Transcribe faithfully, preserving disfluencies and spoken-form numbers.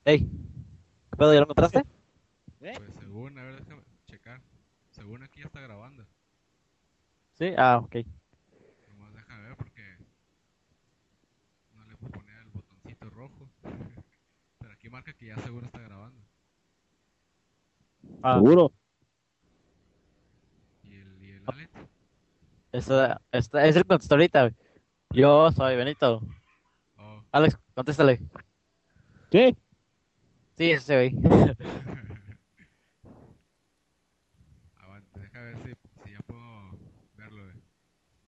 Ey, ¿qué pedo? ¿Ya lo encontraste? ¿Eh? Pues según, a ver, déjame checar. Según aquí ya está grabando. Sí, ah, ok. Nomás déjame ver porque no le puedo poner el botoncito rojo. Pero aquí marca que ya seguro está grabando. Ah, ¿Seguro? ¿Y el, y el Alex? esta, esta, es el contestó ahorita, güey. Yo soy Benito. Oh, Alex, contéstale. ¿Qué? Sí, ese güey.